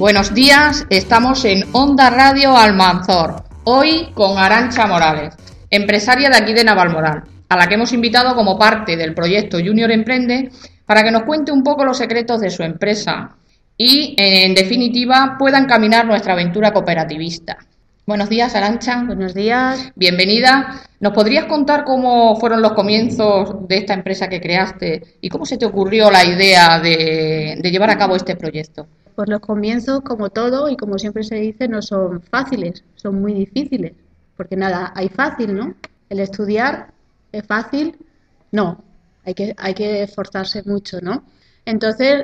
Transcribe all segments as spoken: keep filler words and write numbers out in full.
Buenos días, estamos en Onda Radio Almanzor, hoy con Arantxa Morales, empresaria de aquí de Navalmoral, a la que hemos invitado como parte del proyecto Junior Emprende para que nos cuente un poco los secretos de su empresa y, en definitiva, pueda encaminar nuestra aventura cooperativista. Buenos días, Arantxa. Buenos días. Bienvenida. ¿Nos podrías contar cómo fueron los comienzos de esta empresa que creaste y cómo se te ocurrió la idea de, de llevar a cabo este proyecto? Pues los comienzos, como todo y como siempre se dice, no son fáciles, son muy difíciles, porque nada, hay fácil, ¿no? El estudiar es fácil, no, hay que, hay que esforzarse mucho, ¿no? Entonces,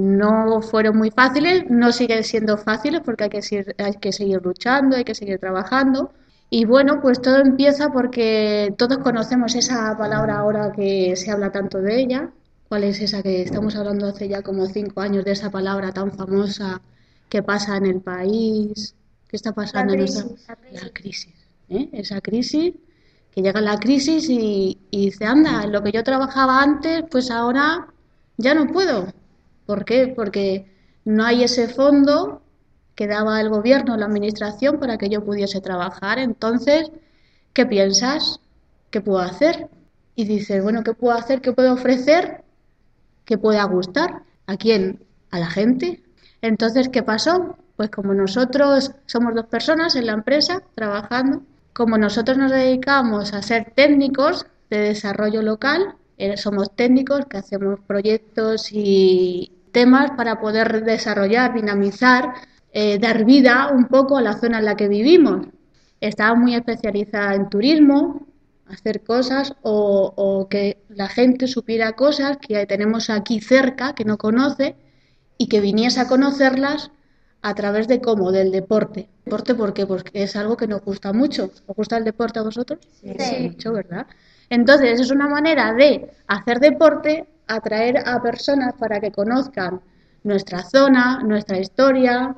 no fueron muy fáciles, no siguen siendo fáciles porque hay que, seguir, hay que seguir luchando, hay que seguir trabajando. Y bueno, pues todo empieza porque todos conocemos esa palabra ahora que se habla tanto de ella. ¿Cuál es esa que estamos hablando hace ya como cinco años de esa palabra tan famosa que pasa en el país? ¿Qué está pasando en nuestra... La crisis. La crisis, ¿eh? Esa crisis, que llega la crisis y, y dice, anda, lo que yo trabajaba antes, pues ahora ya no puedo. ¿Por qué? Porque no hay ese fondo que daba el gobierno, la administración, para que yo pudiese trabajar. Entonces, ¿qué piensas? ¿Qué puedo hacer? Y dices, bueno, ¿qué puedo hacer? ¿Qué puedo ofrecer? Que pueda gustar. ¿A quién? A la gente. Entonces, ¿qué pasó? Pues como nosotros somos dos personas en la empresa trabajando, como nosotros nos dedicamos a ser técnicos de desarrollo local, eh, somos técnicos que hacemos proyectos y temas para poder desarrollar, dinamizar, eh, dar vida un poco a la zona en la que vivimos. Estaba muy especializada en turismo, hacer cosas o, o que la gente supiera cosas que tenemos aquí cerca, que no conoce, y que viniese a conocerlas a través de cómo, del deporte. ¿Deporte por qué? Porque es algo que nos gusta mucho. ¿Os gusta el deporte a vosotros? Sí. Sí, mucho, ¿verdad? Entonces es una manera de hacer deporte, atraer a personas para que conozcan nuestra zona, nuestra historia,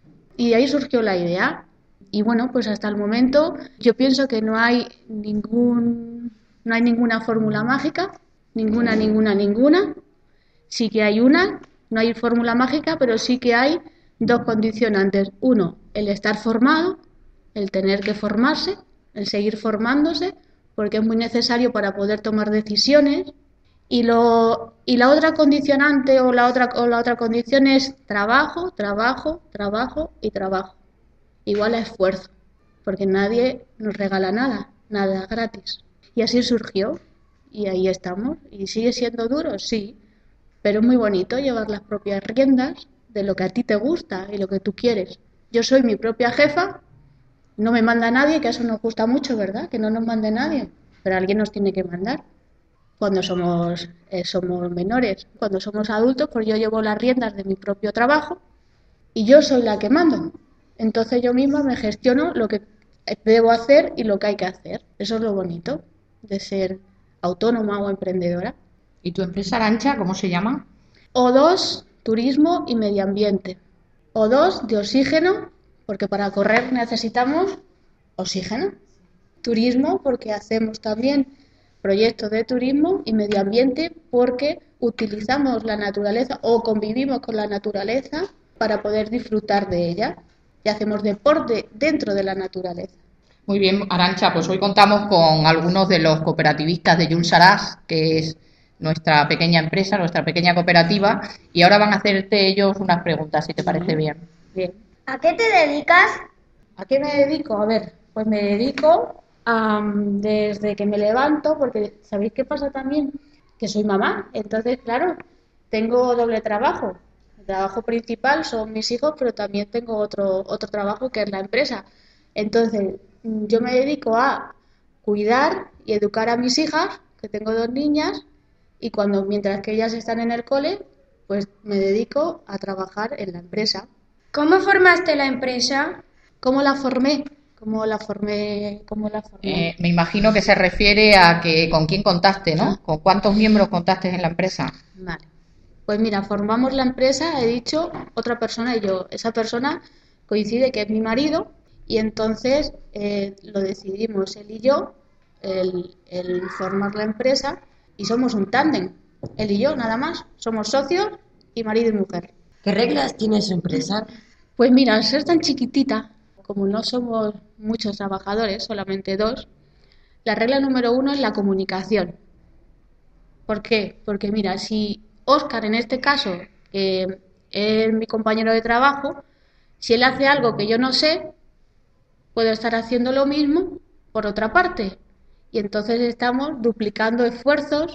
y de ahí surgió la idea. Y bueno, pues hasta el momento yo pienso que no hay ningún, no hay ninguna fórmula mágica, ninguna, ninguna, ninguna. Sí que hay una, no hay fórmula mágica, pero sí que hay dos condicionantes. Uno, el estar formado, el tener que formarse, el seguir formándose, porque es muy necesario para poder tomar decisiones. Y, lo, y la otra condicionante o la otra, o la otra condición es trabajo, trabajo, trabajo y trabajo. Igual a esfuerzo, porque nadie nos regala nada, nada gratis. Y así surgió, y ahí estamos. ¿Y sigue siendo duro? Sí, pero es muy bonito llevar las propias riendas de lo que a ti te gusta y lo que tú quieres. Yo soy mi propia jefa, no me manda nadie, que eso nos gusta mucho, ¿verdad? Que no nos mande nadie, pero alguien nos tiene que mandar. Cuando somos, eh, somos menores, cuando somos adultos, pues yo llevo las riendas de mi propio trabajo y yo soy la que mando. Entonces yo misma me gestiono lo que debo hacer y lo que hay que hacer. Eso es lo bonito de ser autónoma o emprendedora. ¿Y tu empresa, Arantxa, cómo se llama? O dos, turismo y medio ambiente. O dos, de oxígeno, porque para correr necesitamos oxígeno. Turismo, porque hacemos también proyectos de turismo, y medio ambiente, porque utilizamos la naturaleza o convivimos con la naturaleza para poder disfrutar de ella. Y hacemos deporte dentro de la naturaleza. Muy bien, Arantxa, pues hoy contamos con algunos de los cooperativistas de Junxarás, que es nuestra pequeña empresa, nuestra pequeña cooperativa, y ahora van a hacerte ellos unas preguntas, si te parece bien. Bien. ¿A qué te dedicas? ¿A qué me dedico? A ver, pues me dedico um, desde que me levanto, porque ¿sabéis qué pasa también? Que soy mamá, entonces, claro, tengo doble trabajo. El trabajo principal son mis hijos, pero también tengo otro, otro trabajo que es la empresa. Entonces, yo me dedico a cuidar y educar a mis hijas, que tengo dos niñas, y cuando mientras que ellas están en el cole, pues me dedico a trabajar en la empresa. ¿Cómo formaste la empresa? ¿Cómo la formé? ¿Cómo la formé? ¿Cómo la formé? Eh, me imagino que se refiere a que con quién contaste, ¿no? ¿Con cuántos miembros contaste en la empresa? Vale. Pues mira, formamos la empresa, he dicho, otra persona y yo. Esa persona coincide que es mi marido y entonces eh, lo decidimos él y yo, el, el formar la empresa, y somos un tándem, él y yo nada más. Somos socios y marido y mujer. ¿Qué reglas tiene su empresa? Pues mira, al ser tan chiquitita, como no somos muchos trabajadores, solamente dos, la regla número uno es la comunicación. ¿Por qué? Porque mira, si Óscar en este caso eh, es mi compañero de trabajo, si él hace algo que yo no sé, puedo estar haciendo lo mismo por otra parte. Y entonces estamos duplicando esfuerzos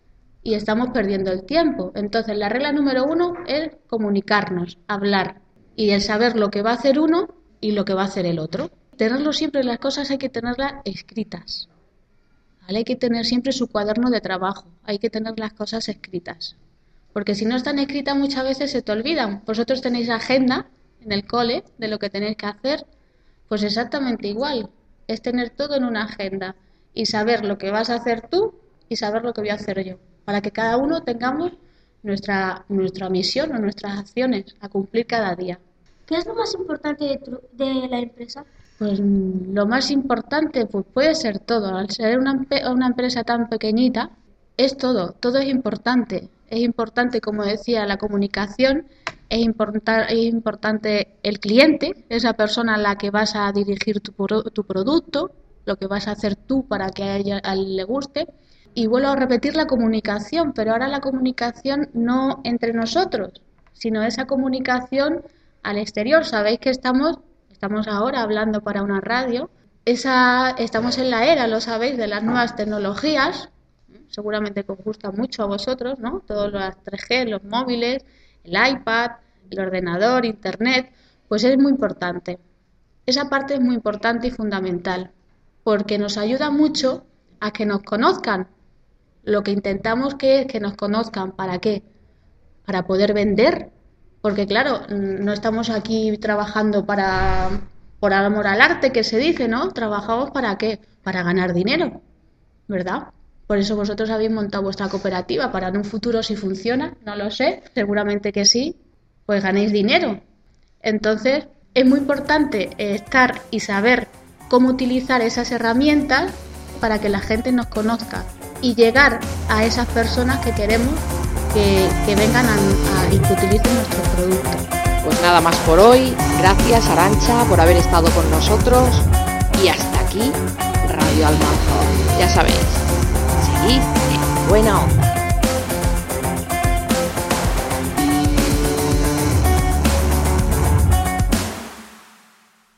y estamos perdiendo el tiempo. Entonces la regla número uno es comunicarnos, hablar y el saber lo que va a hacer uno y lo que va a hacer el otro. Tenerlo siempre, las cosas hay que tenerlas escritas. ¿Vale? Hay que tener siempre su cuaderno de trabajo, hay que tener las cosas escritas. Porque si no están escritas muchas veces se te olvidan. Vosotros tenéis agenda en el cole de lo que tenéis que hacer, pues exactamente igual. Es tener todo en una agenda y saber lo que vas a hacer tú y saber lo que voy a hacer yo. Para que cada uno tengamos nuestra, nuestra misión o nuestras acciones a cumplir cada día. ¿Qué es lo más importante de, tu, de la empresa? Pues lo más importante pues puede ser todo. Al ser una, una empresa tan pequeñita, es todo. Todo es importante. Es importante, como decía, la comunicación. Es, importa, es importante el cliente, esa persona a la que vas a dirigir tu, tu producto, lo que vas a hacer tú para que a ella a él le guste. Y vuelvo a repetir la comunicación, pero ahora la comunicación no entre nosotros, sino esa comunicación al exterior. Sabéis que estamos... Estamos ahora hablando para una radio. Esa, estamos en la era, lo sabéis, de las nuevas tecnologías. Seguramente que os gusta mucho a vosotros, ¿no? Todos los tres G, los móviles, el iPad, el ordenador, Internet. Pues es muy importante. Esa parte es muy importante y fundamental, porque nos ayuda mucho a que nos conozcan. Lo que intentamos que es que nos conozcan. ¿Para qué? Para poder vender. Porque claro, no estamos aquí trabajando para por amor al arte, que se dice, ¿no? Trabajamos ¿para qué? Para ganar dinero, ¿verdad? Por eso vosotros habéis montado vuestra cooperativa, para en un futuro si funciona, no lo sé, seguramente que sí, pues ganéis dinero. Entonces, es muy importante estar y saber cómo utilizar esas herramientas para que la gente nos conozca y llegar a esas personas que queremos Que, que vengan a, a, y que utilicen nuestros productos. Pues nada más por hoy. Gracias, Arantxa, por haber estado con nosotros. Y hasta aquí, Radio Almanzor. Ya sabéis, seguid en buena onda.